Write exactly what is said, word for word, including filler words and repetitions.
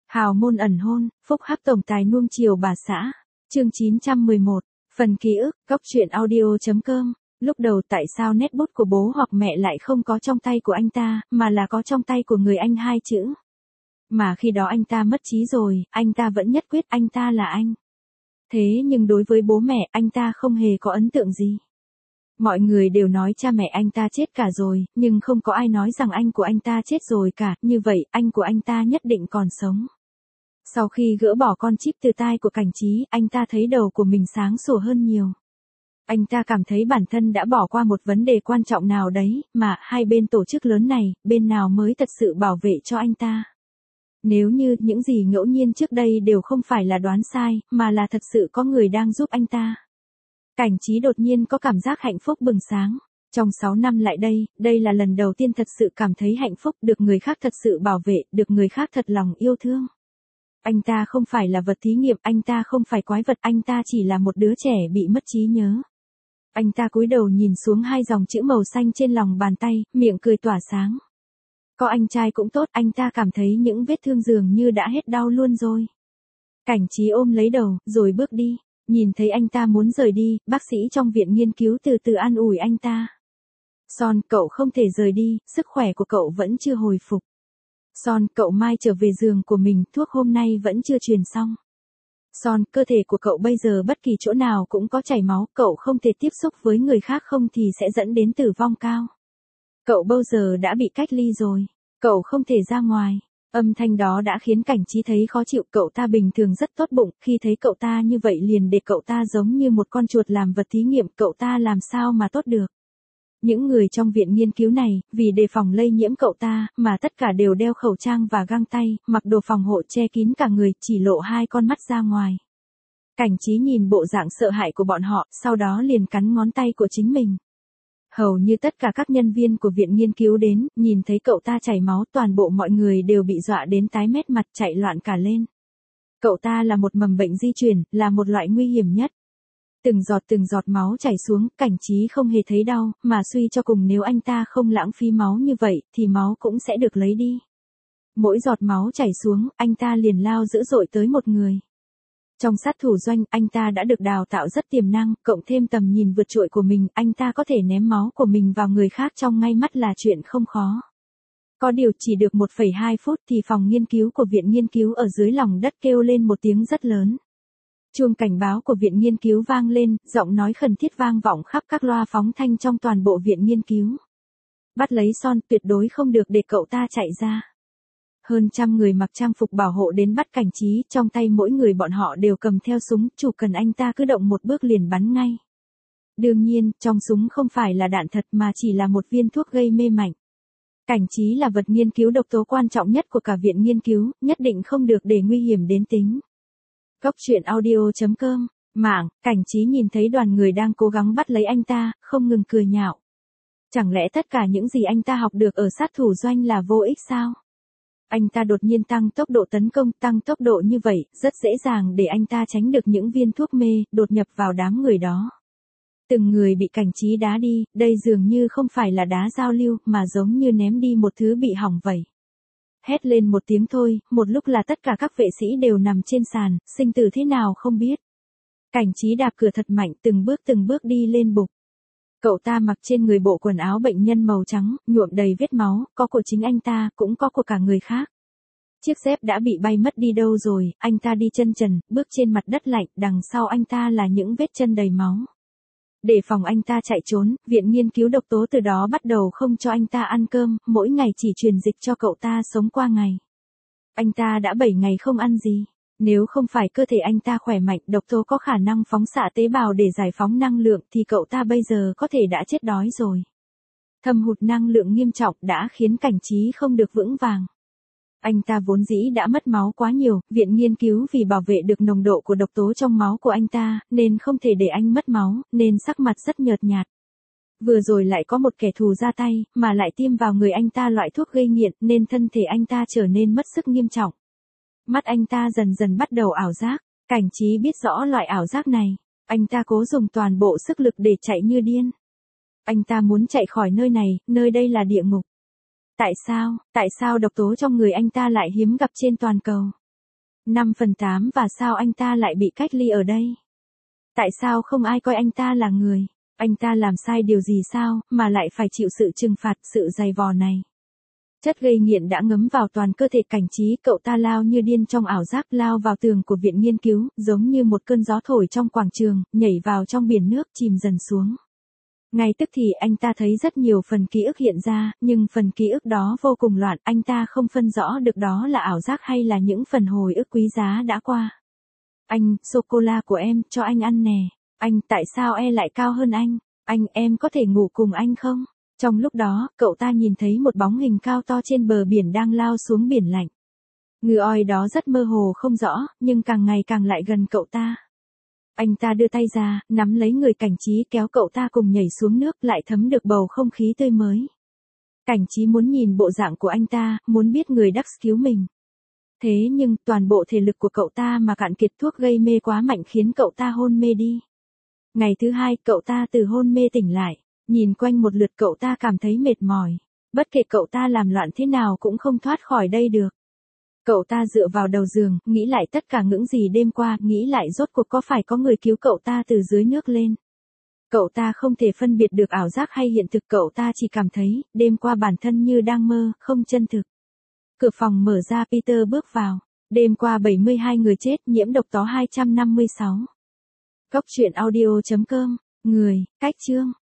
Hào môn ẩn hôn, phúc hắc tổng tài nuông chiều bà xã. Chương chín trăm mười một, phần ký ức, góc truyện audio.com. Lúc đầu tại sao nét bút của bố hoặc mẹ lại không có trong tay của anh ta, mà là có trong tay của người anh hai chữ. Mà khi đó anh ta mất trí rồi, anh ta vẫn nhất quyết anh ta là anh. Thế nhưng đối với bố mẹ, anh ta không hề có ấn tượng gì. Mọi người đều nói cha mẹ anh ta chết cả rồi, nhưng không có ai nói rằng anh của anh ta chết rồi cả, như vậy anh của anh ta nhất định còn sống. Sau khi gỡ bỏ con chip từ tai của Cảnh Trí, anh ta thấy đầu của mình sáng sủa hơn nhiều. Anh ta cảm thấy bản thân đã bỏ qua một vấn đề quan trọng nào đấy, mà hai bên tổ chức lớn này, bên nào mới thật sự bảo vệ cho anh ta. Nếu như những gì ngẫu nhiên trước đây đều không phải là đoán sai, mà là thật sự có người đang giúp anh ta. Cảnh Trí đột nhiên có cảm giác hạnh phúc bừng sáng. Trong sáu năm lại đây, đây là lần đầu tiên thật sự cảm thấy hạnh phúc, được người khác thật sự bảo vệ, được người khác thật lòng yêu thương. Anh ta không phải là vật thí nghiệm, anh ta không phải quái vật, anh ta chỉ là một đứa trẻ bị mất trí nhớ. Anh ta cúi đầu nhìn xuống hai dòng chữ màu xanh trên lòng bàn tay, miệng cười tỏa sáng. Có anh trai cũng tốt, anh ta cảm thấy những vết thương dường như đã hết đau luôn rồi. Cảnh Trí ôm lấy đầu, rồi bước đi. Nhìn thấy anh ta muốn rời đi, bác sĩ trong viện nghiên cứu từ từ an ủi anh ta. Son, cậu không thể rời đi, sức khỏe của cậu vẫn chưa hồi phục. Son, cậu mai trở về giường của mình, thuốc hôm nay vẫn chưa truyền xong. Son, cơ thể của cậu bây giờ bất kỳ chỗ nào cũng có chảy máu, cậu không thể tiếp xúc với người khác không thì sẽ dẫn đến tử vong cao. Cậu bao giờ đã bị cách ly rồi, cậu không thể ra ngoài. Âm thanh đó đã khiến Cảnh Trí thấy khó chịu, cậu ta bình thường rất tốt bụng, khi thấy cậu ta như vậy liền để cậu ta giống như một con chuột làm vật thí nghiệm, cậu ta làm sao mà tốt được. Những người trong viện nghiên cứu này, vì đề phòng lây nhiễm cậu ta, mà tất cả đều đeo khẩu trang và găng tay, mặc đồ phòng hộ che kín cả người, chỉ lộ hai con mắt ra ngoài. Cảnh Trí nhìn bộ dạng sợ hãi của bọn họ, sau đó liền cắn ngón tay của chính mình. Hầu như tất cả các nhân viên của viện nghiên cứu đến, nhìn thấy cậu ta chảy máu, toàn bộ mọi người đều bị dọa đến tái mét mặt, chạy loạn cả lên. Cậu ta là một mầm bệnh di truyền, là một loại nguy hiểm nhất. Từng giọt từng giọt máu chảy xuống, Cảnh Trí không hề thấy đau, mà suy cho cùng nếu anh ta không lãng phí máu như vậy, thì máu cũng sẽ được lấy đi. Mỗi giọt máu chảy xuống, anh ta liền lao dữ dội tới một người. Trong sát thủ doanh, anh ta đã được đào tạo rất tiềm năng, cộng thêm tầm nhìn vượt trội của mình, anh ta có thể ném máu của mình vào người khác trong ngay mắt là chuyện không khó. Có điều chỉ được một phẩy hai phút thì phòng nghiên cứu của viện nghiên cứu ở dưới lòng đất kêu lên một tiếng rất lớn. Chuông cảnh báo của viện nghiên cứu vang lên, giọng nói khẩn thiết vang vọng khắp các loa phóng thanh trong toàn bộ viện nghiên cứu. Bắt lấy Son, tuyệt đối không được để cậu ta chạy ra. Hơn trăm người mặc trang phục bảo hộ đến bắt Cảnh Trí, trong tay mỗi người bọn họ đều cầm theo súng, chủ cần anh ta cứ động một bước liền bắn ngay. Đương nhiên, trong súng không phải là đạn thật mà chỉ là một viên thuốc gây mê mạnh. Cảnh Trí là vật nghiên cứu độc tố quan trọng nhất của cả viện nghiên cứu, nhất định không được để nguy hiểm đến tính. Góc truyện audio.com, mạng, Cảnh Trí nhìn thấy đoàn người đang cố gắng bắt lấy anh ta, không ngừng cười nhạo. Chẳng lẽ tất cả những gì anh ta học được ở sát thủ doanh là vô ích sao? Anh ta đột nhiên tăng tốc độ tấn công, tăng tốc độ như vậy, rất dễ dàng để anh ta tránh được những viên thuốc mê, đột nhập vào đám người đó. Từng người bị Cảnh Trí đá đi, đây dường như không phải là đá giao lưu, mà giống như ném đi một thứ bị hỏng vậy. Hét lên một tiếng thôi, một lúc là tất cả các vệ sĩ đều nằm trên sàn, sinh tử thế nào không biết. Cảnh Trí đạp cửa thật mạnh, từng bước từng bước đi lên bục. Cậu ta mặc trên người bộ quần áo bệnh nhân màu trắng, nhuộm đầy vết máu, có của chính anh ta, cũng có của cả người khác. Chiếc dép đã bị bay mất đi đâu rồi, anh ta đi chân trần, bước trên mặt đất lạnh, đằng sau anh ta là những vết chân đầy máu. Để phòng anh ta chạy trốn, viện nghiên cứu độc tố từ đó bắt đầu không cho anh ta ăn cơm, mỗi ngày chỉ truyền dịch cho cậu ta sống qua ngày. Anh ta đã bảy ngày không ăn gì. Nếu không phải cơ thể anh ta khỏe mạnh, độc tố có khả năng phóng xạ tế bào để giải phóng năng lượng thì cậu ta bây giờ có thể đã chết đói rồi. Thâm hụt năng lượng nghiêm trọng đã khiến Cảnh Trí không được vững vàng. Anh ta vốn dĩ đã mất máu quá nhiều, viện nghiên cứu vì bảo vệ được nồng độ của độc tố trong máu của anh ta, nên không thể để anh mất máu, nên sắc mặt rất nhợt nhạt. Vừa rồi lại có một kẻ thù ra tay, mà lại tiêm vào người anh ta loại thuốc gây nghiện, nên thân thể anh ta trở nên mất sức nghiêm trọng. Mắt anh ta dần dần bắt đầu ảo giác, Cảnh Trí biết rõ loại ảo giác này, anh ta cố dùng toàn bộ sức lực để chạy như điên. Anh ta muốn chạy khỏi nơi này, nơi đây là địa ngục. Tại sao, tại sao độc tố trong người anh ta lại hiếm gặp trên toàn cầu? năm phần tám Và sao anh ta lại bị cách ly ở đây? Tại sao không ai coi anh ta là người? Anh ta làm sai điều gì sao, mà lại phải chịu sự trừng phạt, sự dày vò này? Chất gây nghiện đã ngấm vào toàn cơ thể Cảnh Trí, cậu ta lao như điên trong ảo giác, lao vào tường của viện nghiên cứu, giống như một cơn gió thổi trong quảng trường, nhảy vào trong biển nước, chìm dần xuống. Ngay tức thì anh ta thấy rất nhiều phần ký ức hiện ra, nhưng phần ký ức đó vô cùng loạn, anh ta không phân rõ được đó là ảo giác hay là những phần hồi ức quý giá đã qua. Anh, sô-cô-la của em, cho anh ăn nè. Anh, tại sao e lại cao hơn anh? Anh, em có thể ngủ cùng anh không? Trong lúc đó, cậu ta nhìn thấy một bóng hình cao to trên bờ biển đang lao xuống biển lạnh. Ngư oi đó rất mơ hồ không rõ, nhưng càng ngày càng lại gần cậu ta. Anh ta đưa tay ra, nắm lấy người Cảnh Trí, kéo cậu ta cùng nhảy xuống nước, lại thấm được bầu không khí tươi mới. Cảnh Trí muốn nhìn bộ dạng của anh ta, muốn biết người đắc cứu mình. Thế nhưng, toàn bộ thể lực của cậu ta mà cạn kiệt, thuốc gây mê quá mạnh khiến cậu ta hôn mê đi. Ngày thứ hai, cậu ta từ hôn mê tỉnh lại. Nhìn quanh một lượt, cậu ta cảm thấy mệt mỏi. Bất kể cậu ta làm loạn thế nào cũng không thoát khỏi đây được. Cậu ta dựa vào đầu giường, nghĩ lại tất cả những gì đêm qua, nghĩ lại rốt cuộc có phải có người cứu cậu ta từ dưới nước lên. Cậu ta không thể phân biệt được ảo giác hay hiện thực, cậu ta chỉ cảm thấy, đêm qua bản thân như đang mơ, không chân thực. Cửa phòng mở ra, Peter bước vào. Đêm qua bảy mươi hai người chết, nhiễm độc tó hai trăm năm mươi sáu. Cốc truyện audio chấm com. Người, cách chương.